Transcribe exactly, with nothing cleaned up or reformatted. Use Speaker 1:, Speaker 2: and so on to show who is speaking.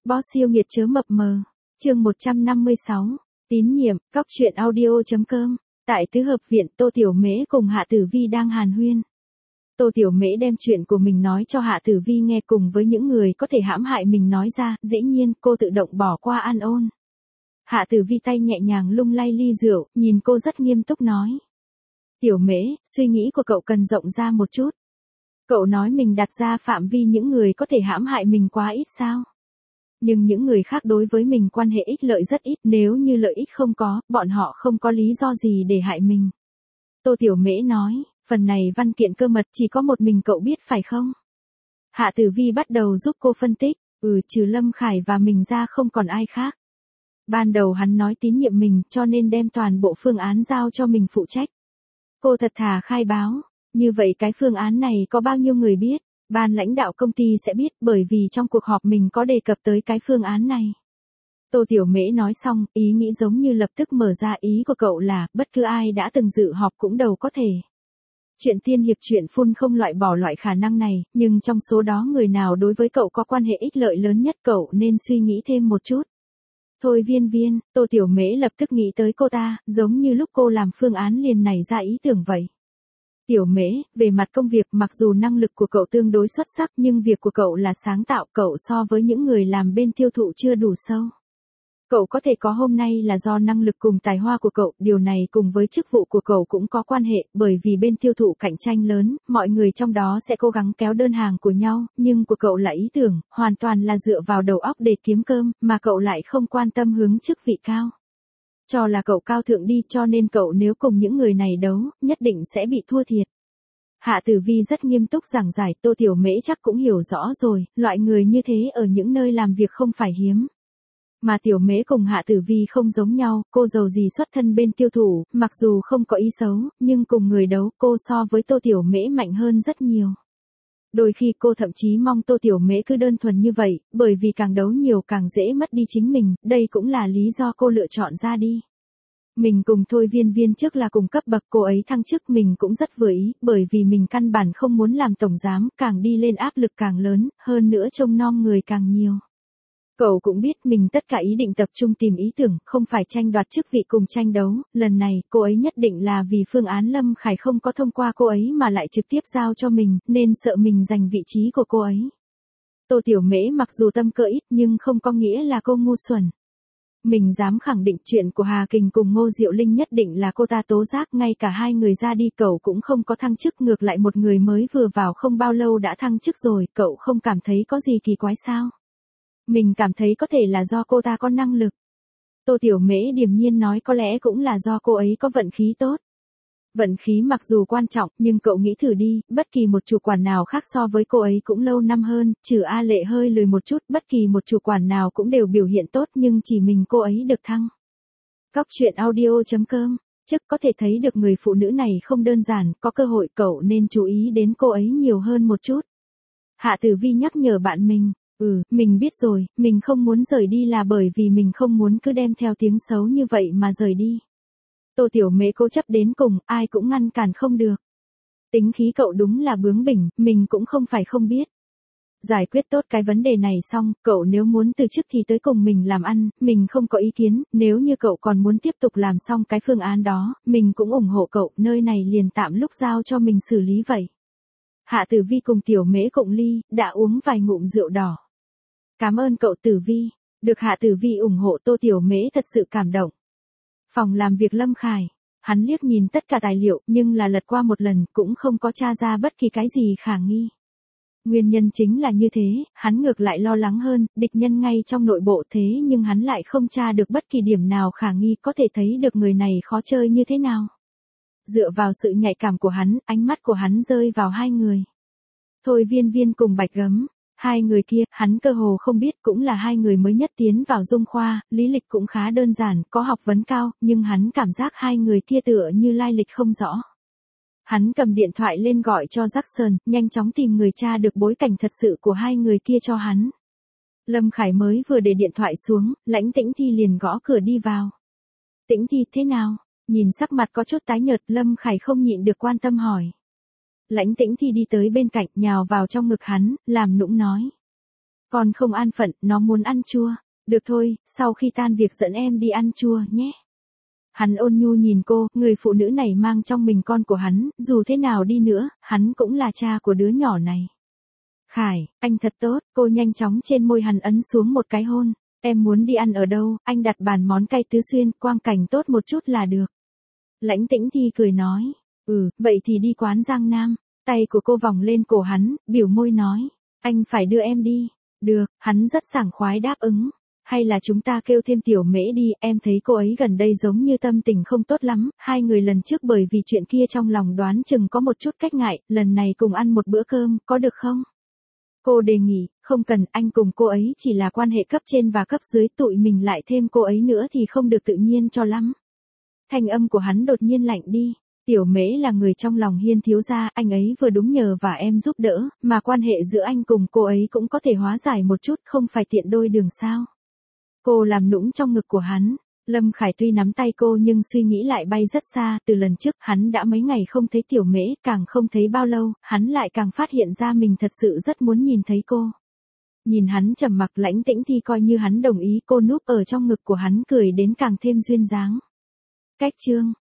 Speaker 1: Boss siêu nghiệt chớ mập mờ. Chương một trăm năm mươi sáu. Tín nhiệm, cóc truyện audio.com. Tại tứ hợp viện, Tô Tiểu Mễ cùng Hạ Tử Vi đang hàn huyên. Tô Tiểu Mễ đem chuyện của mình nói cho Hạ Tử Vi nghe, cùng với những người có thể hãm hại mình nói ra, dĩ nhiên cô tự động bỏ qua an ôn. Hạ Tử Vi tay nhẹ nhàng lung lay ly rượu, nhìn cô rất nghiêm túc nói. Tiểu Mễ, suy nghĩ của cậu cần rộng ra một chút. Cậu nói mình đặt ra phạm vi những người có thể hãm hại mình quá ít sao? Nhưng những người khác đối với mình quan hệ ích lợi rất ít, nếu như lợi ích không có, bọn họ không có lý do gì để hại mình. Tô Tiểu Mễ nói, phần này văn kiện cơ mật chỉ có một mình cậu biết phải không? Hạ Tử Vi bắt đầu giúp cô phân tích, ừ trừ Lâm Khải và mình ra không còn ai khác. Ban đầu hắn nói tín nhiệm mình cho nên đem toàn bộ phương án giao cho mình phụ trách. Cô thật thà khai báo, như vậy cái phương án này có bao nhiêu người biết? Ban lãnh đạo công ty sẽ biết, bởi vì trong cuộc họp mình có đề cập tới cái phương án này. Tô Tiểu Mễ nói xong, ý nghĩ giống như lập tức mở ra, ý của cậu là, bất cứ ai đã từng dự họp cũng đều có thể. Chuyện tiên hiệp chuyện phun không loại bỏ loại khả năng này, nhưng trong số đó người nào đối với cậu có quan hệ ích lợi lớn nhất cậu nên suy nghĩ thêm một chút. Thôi Viên Viên, Tô Tiểu Mễ lập tức nghĩ tới cô ta, giống như lúc cô làm phương án liền nảy ra ý tưởng vậy. Tiểu Mễ, về mặt công việc mặc dù năng lực của cậu tương đối xuất sắc nhưng việc của cậu là sáng tạo, cậu so với những người làm bên tiêu thụ chưa đủ sâu. Cậu có thể có hôm nay là do năng lực cùng tài hoa của cậu, điều này cùng với chức vụ của cậu cũng có quan hệ, bởi vì bên tiêu thụ cạnh tranh lớn, mọi người trong đó sẽ cố gắng kéo đơn hàng của nhau, nhưng của cậu là ý tưởng, hoàn toàn là dựa vào đầu óc để kiếm cơm, mà cậu lại không quan tâm hướng chức vị cao. Cho là cậu cao thượng đi, cho nên cậu nếu cùng những người này đấu, nhất định sẽ bị thua thiệt. Hạ Tử Vi rất nghiêm túc giảng giải, Tô Tiểu Mễ chắc cũng hiểu rõ rồi, loại người như thế ở những nơi làm việc không phải hiếm. Mà Tiểu Mễ cùng Hạ Tử Vi không giống nhau, cô giàu gì xuất thân bên tiêu thụ, mặc dù không có ý xấu, nhưng cùng người đấu, cô so với Tô Tiểu Mễ mạnh hơn rất nhiều. Đôi khi cô thậm chí mong Tô Tiểu Mễ cứ đơn thuần như vậy, bởi vì càng đấu nhiều càng dễ mất đi chính mình, đây cũng là lý do cô lựa chọn ra đi. Mình cùng Thôi Viên Viên trước là cùng cấp bậc, cô ấy thăng chức mình cũng rất vừa ý, bởi vì mình căn bản không muốn làm tổng giám, càng đi lên áp lực càng lớn, hơn nữa trông nom người càng nhiều. Cậu cũng biết mình tất cả ý định tập trung tìm ý tưởng, không phải tranh đoạt chức vị cùng tranh đấu, lần này cô ấy nhất định là vì phương án Lâm Khải không có thông qua cô ấy mà lại trực tiếp giao cho mình, nên sợ mình giành vị trí của cô ấy. Tô Tiểu Mễ mặc dù tâm cơ ít nhưng không có nghĩa là cô ngu xuẩn. Mình dám khẳng định chuyện của Hà Kình cùng Ngô Diệu Linh nhất định là cô ta tố giác, ngay cả hai người ra đi cậu cũng không có thăng chức, ngược lại một người mới vừa vào không bao lâu đã thăng chức rồi, cậu không cảm thấy có gì kỳ quái sao? Mình cảm thấy có thể là do cô ta có năng lực. Tô Tiểu Mễ điềm nhiên nói có lẽ cũng là do cô ấy có vận khí tốt. Vận khí mặc dù quan trọng, nhưng cậu nghĩ thử đi, bất kỳ một chủ quản nào khác so với cô ấy cũng lâu năm hơn, trừ A Lệ hơi lười một chút, bất kỳ một chủ quản nào cũng đều biểu hiện tốt nhưng chỉ mình cô ấy được thăng. Cóc truyện audio.com, chức có thể thấy được người phụ nữ này không đơn giản, có cơ hội cậu nên chú ý đến cô ấy nhiều hơn một chút. Hạ Tử Vi nhắc nhở bạn mình. Ừ, mình biết rồi, mình không muốn rời đi là bởi vì mình không muốn cứ đem theo tiếng xấu như vậy mà rời đi. Tô Tiểu Mễ cố chấp đến cùng, ai cũng ngăn cản không được. Tính khí cậu đúng là bướng bỉnh, mình cũng không phải không biết. Giải quyết tốt cái vấn đề này xong, cậu nếu muốn từ chức thì tới cùng mình làm ăn, mình không có ý kiến, nếu như cậu còn muốn tiếp tục làm xong cái phương án đó, mình cũng ủng hộ cậu, nơi này liền tạm lúc giao cho mình xử lý vậy. Hạ Tử Vi cùng Tiểu Mễ cộng ly, đã uống vài ngụm rượu đỏ. Cảm ơn cậu Tử Vi, được Hạ Tử Vi ủng hộ Tô Tiểu Mễ thật sự cảm động. Phòng làm việc Lâm Khải, hắn liếc nhìn tất cả tài liệu nhưng là lật qua một lần cũng không có tra ra bất kỳ cái gì khả nghi. Nguyên nhân chính là như thế, hắn ngược lại lo lắng hơn, địch nhân ngay trong nội bộ thế nhưng hắn lại không tra được bất kỳ điểm nào khả nghi, có thể thấy được người này khó chơi như thế nào. Dựa vào sự nhạy cảm của hắn, ánh mắt của hắn rơi vào hai người. Thôi Viên Viên cùng Bạch Gấm. Hai người kia, hắn cơ hồ không biết, cũng là hai người mới nhất tiến vào Dung khoa, lý lịch cũng khá đơn giản, có học vấn cao, nhưng hắn cảm giác hai người kia tựa như lai lịch không rõ. Hắn cầm điện thoại lên gọi cho Jackson, nhanh chóng tìm người tra được bối cảnh thật sự của hai người kia cho hắn. Lâm Khải mới vừa để điện thoại xuống, Lãnh Tĩnh Thi liền gõ cửa đi vào. Tĩnh Thi thế nào? Nhìn sắc mặt có chút tái nhợt, Lâm Khải không nhịn được quan tâm hỏi. Lãnh Tĩnh Thi đi tới bên cạnh, nhào vào trong ngực hắn, làm nũng nói. Con không an phận, nó muốn ăn chua. Được thôi, sau khi tan việc dẫn em đi ăn chua nhé. Hắn ôn nhu nhìn cô, người phụ nữ này mang trong mình con của hắn, dù thế nào đi nữa, hắn cũng là cha của đứa nhỏ này. Khải, anh thật tốt, cô nhanh chóng trên môi hắn ấn xuống một cái hôn. Em muốn đi ăn ở đâu, anh đặt bàn món cay tứ xuyên, quang cảnh tốt một chút là được. Lãnh Tĩnh Thi cười nói, ừ, vậy thì đi quán Giang Nam. Tay của cô vòng lên cổ hắn, biểu môi nói, anh phải đưa em đi. Được, hắn rất sảng khoái đáp ứng. Hay là chúng ta kêu thêm Tiểu Mễ đi, em thấy cô ấy gần đây giống như tâm tình không tốt lắm, hai người lần trước bởi vì chuyện kia trong lòng đoán chừng có một chút cách ngại, lần này cùng ăn một bữa cơm, có được không? Cô đề nghị, không cần, anh cùng cô ấy chỉ là quan hệ cấp trên và cấp dưới, tụi mình lại thêm cô ấy nữa thì không được tự nhiên cho lắm. Thanh âm của hắn đột nhiên lạnh đi. Tiểu Mễ là người trong lòng Hiên thiếu gia, anh ấy vừa đúng nhờ và em giúp đỡ, mà quan hệ giữa anh cùng cô ấy cũng có thể hóa giải một chút, không phải tiện đôi đường sao. Cô làm nũng trong ngực của hắn. Lâm Khải tuy nắm tay cô nhưng suy nghĩ lại bay rất xa, từ lần trước hắn đã mấy ngày không thấy Tiểu Mễ, càng không thấy bao lâu, hắn lại càng phát hiện ra mình thật sự rất muốn nhìn thấy cô. Nhìn hắn trầm mặc, Lãnh Tĩnh Thi coi như hắn đồng ý, cô núp ở trong ngực của hắn cười đến càng thêm duyên dáng. Cách chương